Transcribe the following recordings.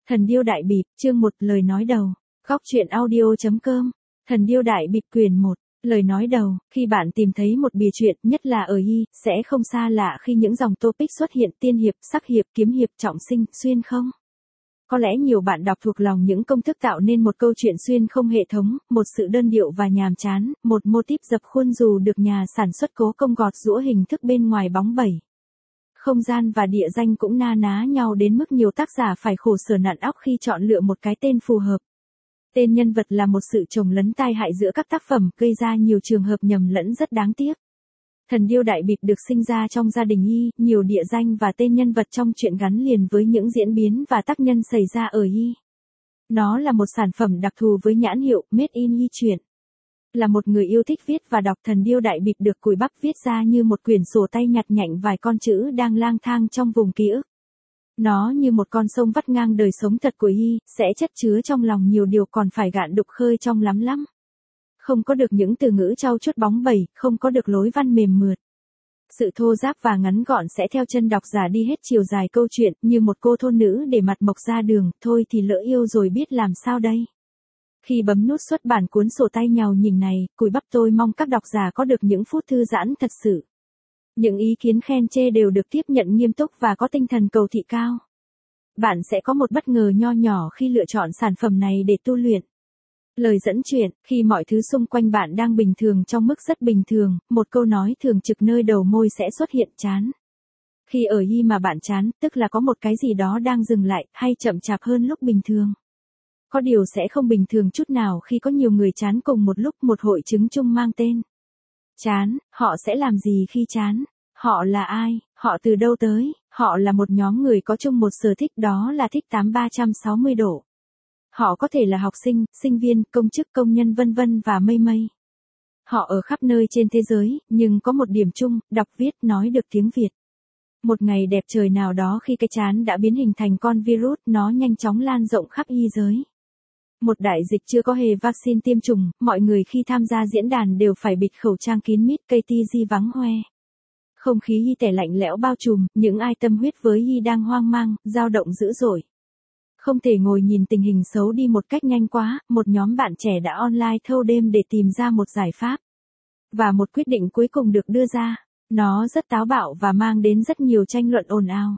Thần điêu đại bịp, chương 1, lời nói đầu. Góc truyện audio.com. Thần điêu đại bịp quyển 1. Lời nói đầu, khi bạn tìm thấy một bìa truyện, nhất là ở Y, sẽ không xa lạ khi những dòng topic xuất hiện tiên hiệp, sắc hiệp, kiếm hiệp, trọng sinh, xuyên không. Có lẽ nhiều bạn đọc thuộc lòng những công thức tạo nên một câu chuyện xuyên không hệ thống, một sự đơn điệu và nhàm chán, một mô típ dập khuôn dù được nhà sản xuất cố công gọt giũa hình thức bên ngoài bóng bẩy. Không gian và địa danh cũng na ná nhau đến mức nhiều tác giả phải khổ sở nặn óc khi chọn lựa một cái tên phù hợp. Tên nhân vật là một sự chồng lấn tai hại giữa các tác phẩm, gây ra nhiều trường hợp nhầm lẫn rất đáng tiếc. Thần điêu đại bịp được sinh ra trong gia đình Y, nhiều địa danh và tên nhân vật trong truyện gắn liền với những diễn biến và tác nhân xảy ra ở Y. Nó là một sản phẩm đặc thù với nhãn hiệu Made in Y truyện. Là một người yêu thích viết và đọc, Thần điêu đại bịp được cùi bắp viết ra như một quyển sổ tay nhặt nhạnh vài con chữ đang lang thang trong vùng ký ức. Nó như một con sông vắt ngang đời sống thật của Y, sẽ chất chứa trong lòng nhiều điều còn phải gạn đục khơi trong lắm. Không có được những từ ngữ trau chuốt bóng bẩy, không có được lối văn mềm mượt. Sự thô ráp và ngắn gọn sẽ theo chân độc giả đi hết chiều dài câu chuyện, như một cô thôn nữ để mặt mộc ra đường, thôi thì lỡ yêu rồi biết làm sao đây. Khi bấm nút xuất bản cuốn sổ tay nhàu nhỉnh này, cùi bắp tôi mong các độc giả có được những phút thư giãn thật sự. Những ý kiến khen chê đều được tiếp nhận nghiêm túc và có tinh thần cầu thị cao. Bạn sẽ có một bất ngờ nho nhỏ khi lựa chọn sản phẩm này để tu luyện. Lời dẫn chuyện, khi mọi thứ xung quanh bạn đang bình thường trong mức rất bình thường, một câu nói thường trực nơi đầu môi sẽ xuất hiện: chán. Khi ở Y mà bạn chán, tức là có một cái gì đó đang dừng lại, hay chậm chạp hơn lúc bình thường. Có điều sẽ không bình thường chút nào khi có nhiều người chán cùng một lúc, một hội chứng chung mang tên chán. Họ sẽ làm gì khi chán? Họ là ai? Họ từ đâu tới? Họ là một nhóm người có chung một sở thích, đó là thích 360 độ. Họ có thể là học sinh, sinh viên, công chức, công nhân vân vân và mây mây. Họ ở khắp nơi trên thế giới, nhưng có một điểm chung, đọc viết nói được tiếng Việt. Một ngày đẹp trời nào đó khi cái chán đã biến hình thành con virus, nó nhanh chóng lan rộng khắp Y giới. Một đại dịch chưa có hề vaccine tiêm chủng, mọi người khi tham gia diễn đàn đều phải bịt khẩu trang kín mít, KTG vắng hoe. Không khí Y tẻ lạnh lẽo bao trùm, những ai tâm huyết với Y đang hoang mang, dao động dữ dội. Không thể ngồi nhìn tình hình xấu đi một cách nhanh quá, một nhóm bạn trẻ đã online thâu đêm để tìm ra một giải pháp. Và một quyết định cuối cùng được đưa ra. Nó rất táo bạo và mang đến rất nhiều tranh luận ồn ào.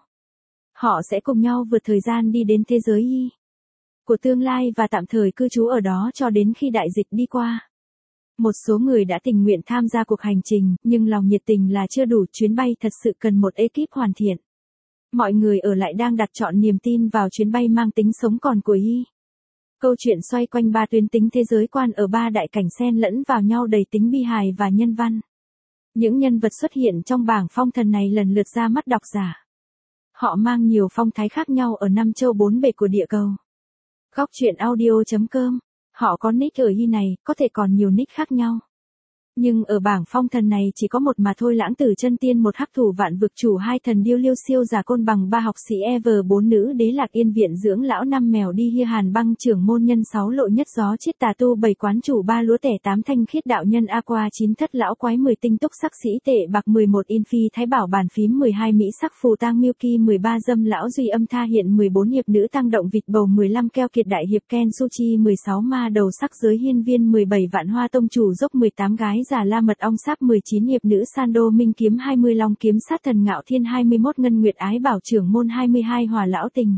Họ sẽ cùng nhau vượt thời gian đi đến thế giới Y của tương lai và tạm thời cư trú ở đó cho đến khi đại dịch đi qua. Một số người đã tình nguyện tham gia cuộc hành trình, nhưng lòng nhiệt tình là chưa đủ, chuyến bay thật sự cần một ekip hoàn thiện. Mọi người ở lại đang đặt trọn niềm tin vào chuyến bay mang tính sống còn của Y. Câu chuyện xoay quanh 3 tuyến tính thế giới quan ở 3 đại cảnh xen lẫn vào nhau, đầy tính bi hài và nhân văn. Những nhân vật xuất hiện trong bảng phong thần này lần lượt ra mắt độc giả. Họ mang nhiều phong thái khác nhau ở 5 châu 4 bể của địa cầu. Góc truyện audio.com. Họ có nick ở Y này, có thể còn nhiều nick khác nhau. Nhưng ở bảng phong thần này chỉ có một mà thôi: Lãng Tử Chân Tiên, một hắc thủ vạn vực chủ, 2 thần điêu Liêu Siêu Giả Côn Bằng, 3 học sĩ Ever, 4 nữ đế Lạc Yên viện dưỡng lão, 5 mèo đi Hia Hàn Băng trưởng môn nhân, 6 lộ nhất gió chiết tà tu, 7 quán chủ, 3 lúa tẻ, 8 thanh khiết đạo nhân Aqua, 9 thất lão quái, 10 tinh túc sắc sĩ tệ bạc, 11 in phi thái bảo bàn phím, 12 mỹ sắc phù tang Milky, 13 dâm lão duy âm tha hiện, 14 hiệp nữ tăng động vịt bầu, 15 keo kiệt đại hiệp Ken Suchi, 16 ma đầu sắc giới hiên viên, 17 vạn hoa tông chủ dốc, 18 gái già la mật ong sáp, 19 hiệp nữ Sando Minh kiếm, 20 long kiếm sát thần Ngạo Thiên, 21 ngân nguyệt ái bảo trưởng môn, 22 hòa lão tình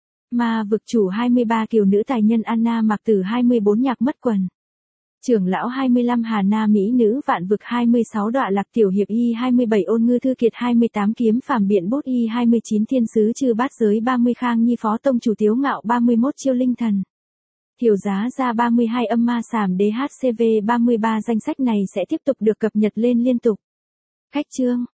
ma vực chủ, 23 kiều nữ tài nhân Anna Mạc Tử, 24 nhạc mất quần trưởng lão, 25 Hà Na mỹ nữ vạn vực, 26 đọa lạc tiểu hiệp Y, 27 ôn ngư thư kiệt, 28 kiếm phàm biện bốt Y, 29 thiên sứ trừ bát giới, 30 khang nhi phó tông chủ tiếu ngạo, 31 chiêu linh thần Thiểu giá ra, 32 âm ma sàm đế HCV. 33 danh sách này sẽ tiếp tục được cập nhật lên liên tục. Cách chương.